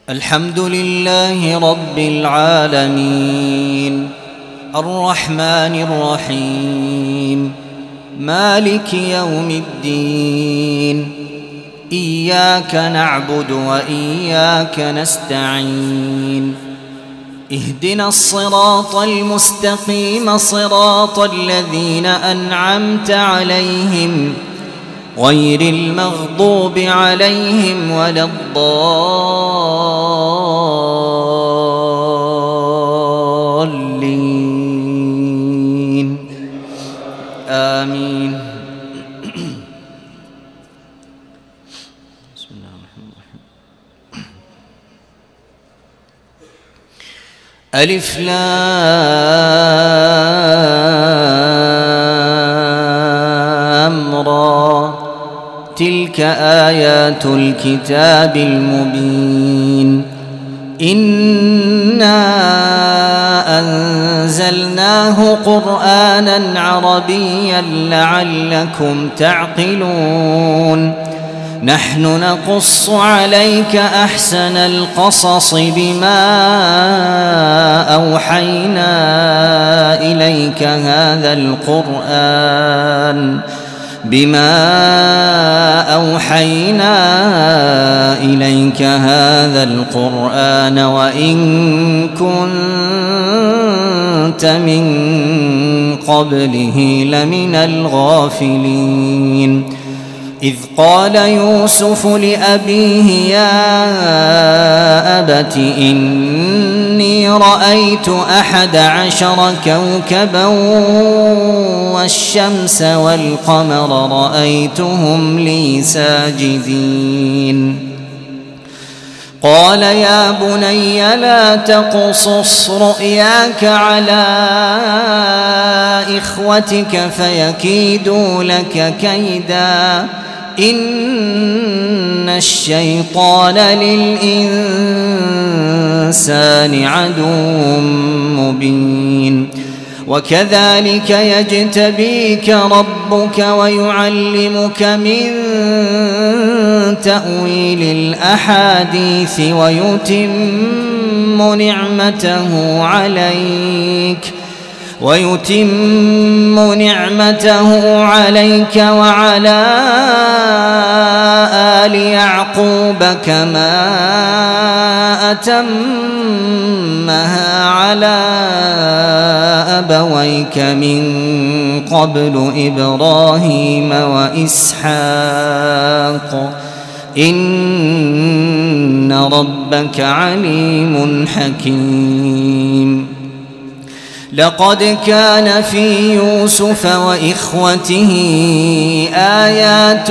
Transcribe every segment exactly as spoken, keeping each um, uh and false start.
الحمد لله رب العالمين الرحمن الرحيم مالك يوم الدين إياك نعبد وإياك نستعين اهدنا الصراط المستقيم صراط الذين أنعمت عليهم غير المغضوب عليهم ولا الضالين آمين. بسم الله الرحمن الرحيم. ألف لام را تلك آيات الكتاب المبين إنا أنزلناه قرآنا عربيا لعلكم تعقلون نحن نقص عليك أحسن القصص بما أوحينا إليك هذا القرآن بما أوحينا إليك هذا القرآن وإن كنت من قبله لمن الغافلين إذ قال يوسف لأبيه يا أبت إني رأيت أحد عشر كوكبا والشمس والقمر رأيتهم لي ساجدين قال يا بني لا تقصص رؤياك على إخوتك فيكيدوا لك كيدا إن الشيطان للإنسان عدو مبين وكذلك يجتبيك ربك ويعلمك من تأويل الأحاديث ويتم نعمته عليك ويتم نعمته عليك وعلى آل يعقوب كما أتمها على أبويك من قبل إبراهيم وإسحاق إن ربك عليم حكيم لقد كان في يوسف وإخوته آيات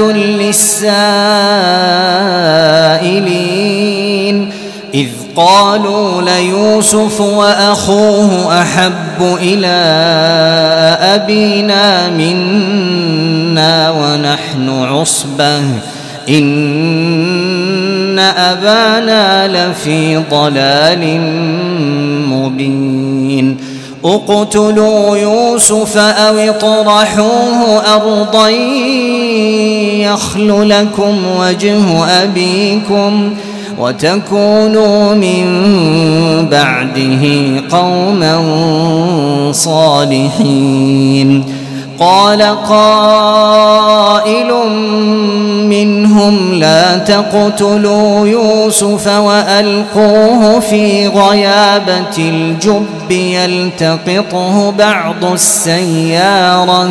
للسائلين إذ قالوا ليوسف وأخوه أحب إلى أبينا منا ونحن عصبة إن أبانا لفي ضلال مبين اقتلوا يوسف أو اطرحوه أرضا يخل لكم وجه أبيكم وتكونوا من بعده قوما صالحين قال قائل منهم لا تقتلوا يوسف وألقوه في غيابة الجب يلتقطه بعض السيارة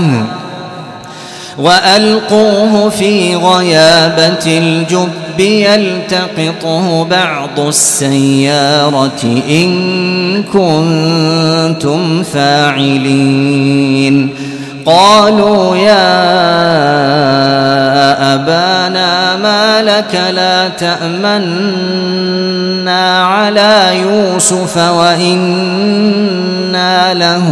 وألقوه في غيابة الجب يلتقطه بعض السيارة إن كنتم فاعلين قالوا يا أبانا ما لك لا تأمنا على يوسف وإنا له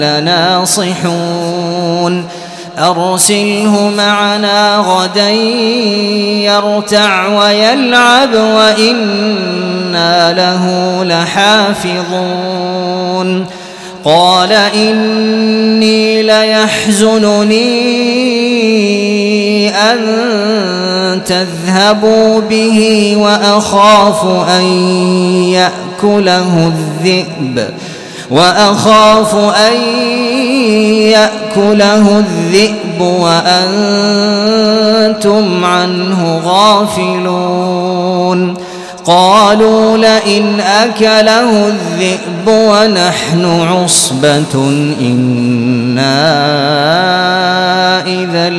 لناصحون أرسله معنا غدا يرتع ويلعب وإنا له لحافظون قال إني ليحزنني أن تذهبوا به وأخاف أن يأكله الذئب وأخاف أن يأكله الذئب وأنتم عنه غافلون قالوا لئن أكله الذئب ونحن عصبة إنا إذا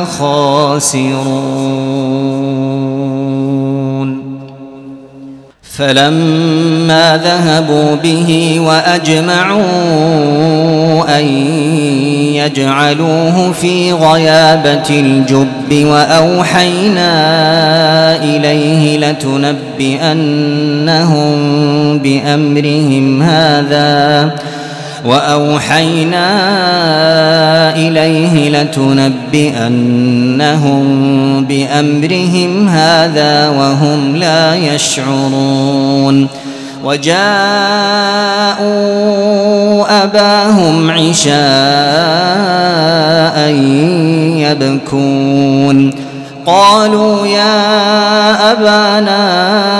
لخاسرون فلما ذهبوا به وأجمعوا أن يجعلوه في غيابة الجب وأوحينا إليه لتنبئنهم بأمرهم هذا وأوحينا إليه لتنبئنهم بأمرهم هذا وهم لا يشعرون وجاءوا أباهم عشاء يبكون قالوا يا أبانا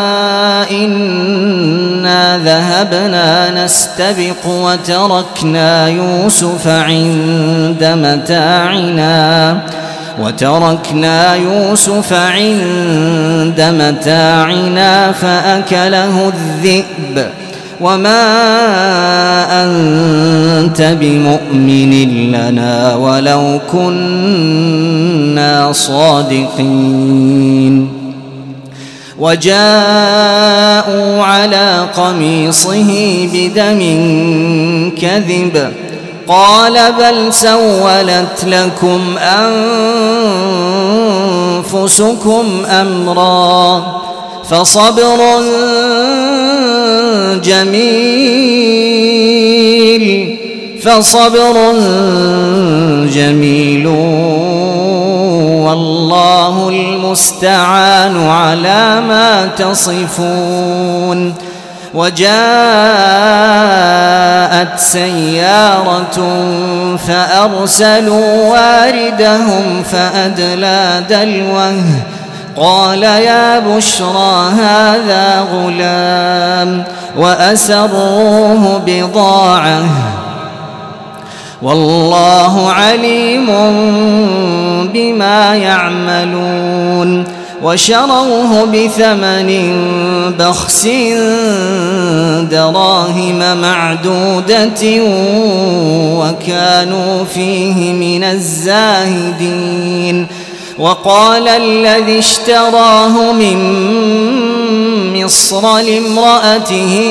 إنا ذهبنا نستبق وتركنا يوسف عند متاعنا وتركنا يوسف عند متاعنا فأكله الذئب وما أنت بمؤمن لنا ولو كنا صادقين وجاءوا على قميصه بدم كذب قال بل سولت لكم أنفسكم أمرا فصبر جميل فصبر جميل والله المستعان على ما تصفون وجاءت سيارة فأرسلوا واردهم فأدلى دلوه قال يا بشرى هذا غلام وأسروه بضاعة والله عليم بما يعملون وشروه بثمن بخس دراهم معدودة وكانوا فيه من الزاهدين وقال الذي اشتراه من مصر لامرأته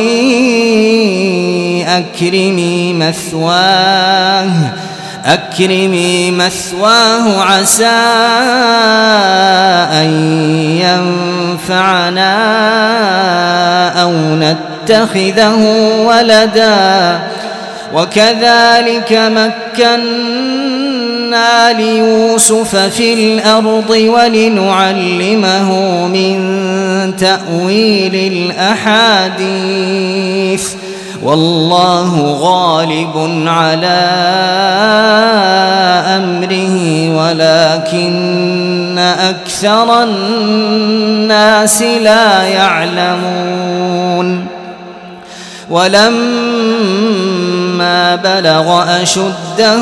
أكرمي مثواه أكرمي مثواه عسى أن ينفعنا أو نتخذه ولدا وكذلك مكنا ليوسف في الأرض ولنعلمه من تأويل الأحاديث والله غالب على أمره ولكن أكثر الناس لا يعلمون ولما بلغ أشده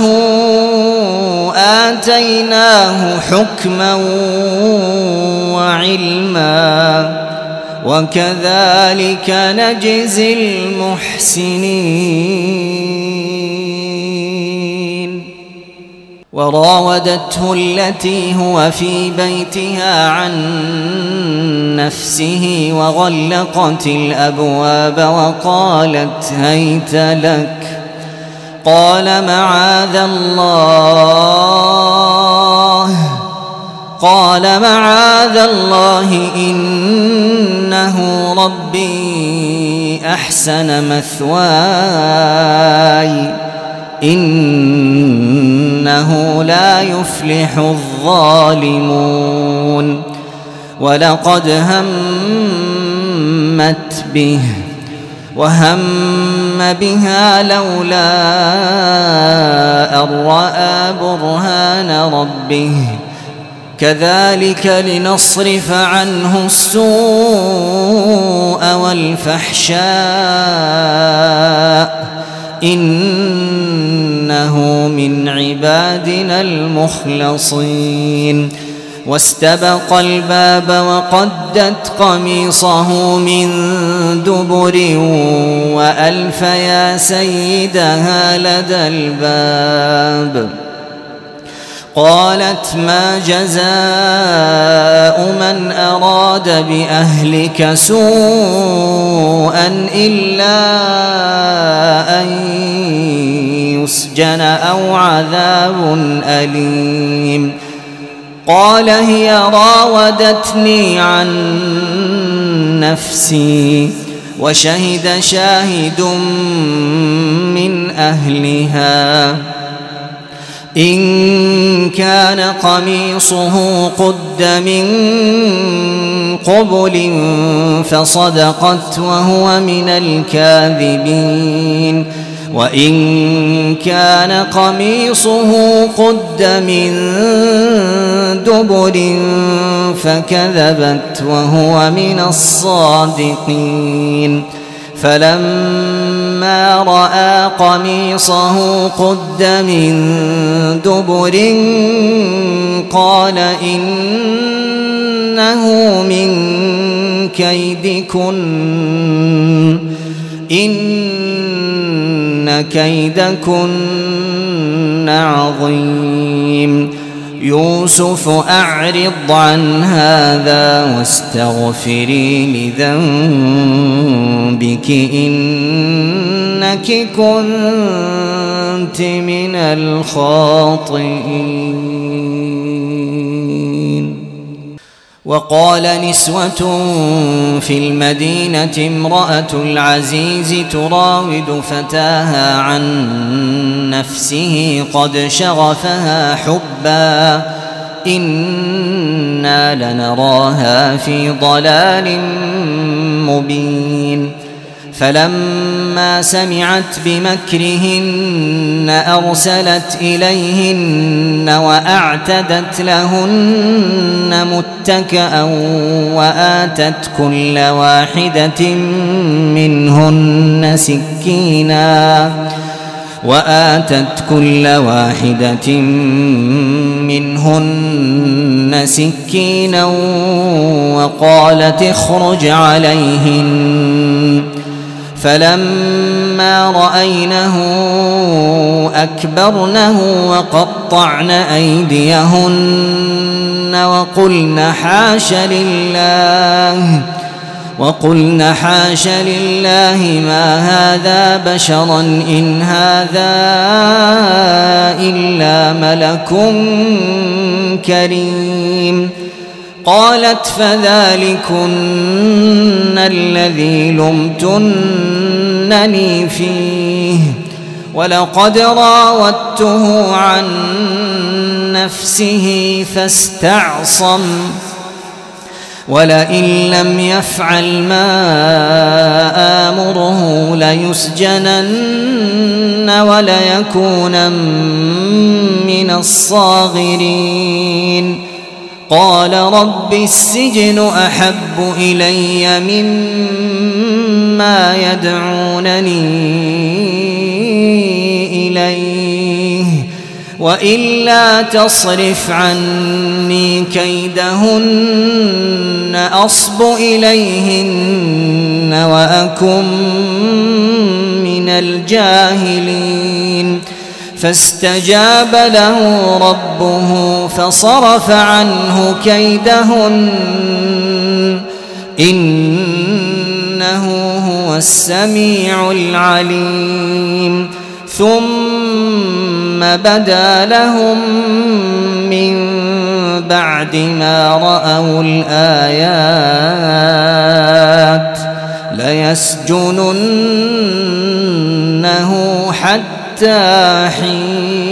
آتيناه حكما وعلما وكذلك نجزي المحسنين وراودته التي هو في بيتها عن نفسه وغلقت الأبواب وقالت هيت لك قال معاذ الله قال معاذ الله إنه ربي أحسن مثواي إنه لا يفلح الظالمون ولقد همت به وهم بها لولا أن رأى برهان ربه كذلك لنصرف عنه السوء والفحشاء إنه من عبادنا المخلصين واستبق الباب وقدت قميصه من دبر وألف يا سيدها لدى الباب قالت ما جزاء من أراد بأهلك سوءا إلا أن يسجن أو عذاب أليم قال هي راودتني عن نفسي وشهد شاهد من أهلها إن كان قميصه قد من قبل فصدقت وهو من الكاذبين وإن كان قميصه قد من دبر فكذبت وهو من الصادقين فلما رأى قميصه قد من دبر قال إنه من كيدكن إن كيدكن عظيم يوسف أعرض عن هذا واستغفري لذنبك إنك كنت من الخاطئين وقال نسوة في المدينة امرأة العزيز تراود فتاها عن نفسه قد شغفها حبا إنا لنراها في ضلال مبين فلما سمعت بمكرهن أرسلت إليهن وأعتدت لهن متكئا وآتت كل واحدة منهن سكينا وآتت كل واحدة منهن سكينا وقالت اخرج عليهن فلما رأينه أكبرنه وقطعن أيديهن وقلن حاش لله وقلن حاش لله ما هذا بشرا إن هذا إلا ملك كريم قالت فذلكن الذي لمتنني فيه ولقد راودته عن نفسه فاستعصم ولئن لم يفعل ما آمره ليسجنن وليكونن من الصاغرين قال رب السجن أحب إلي مما يدعونني إليه وإلا تصرف عني كيدهن أصب إليهن وأكن من الجاهلين فاستجاب له ربه فصرف عنه كيدهن إنه هو السميع العليم ثم بدا لهم من بعد ما رأوا الآيات ليسجننه حتى حين